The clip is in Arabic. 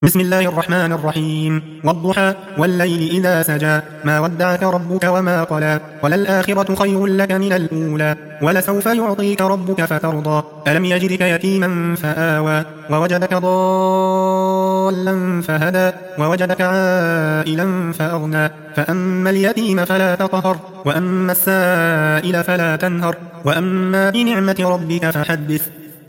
بسم الله الرحمن الرحيم والضحى والليل إذا سجى ما ودعك ربك وما قلى وللآخرة خير لك من الأولى ولسوف يعطيك ربك فترضى ألم يجدك يتيما فآوى ووجدك ضالا فهدى ووجدك عائلا فأغنى فأما اليتيم فلا تقهر وأما السائل فلا تنهر وأما بنعمة ربك فحدث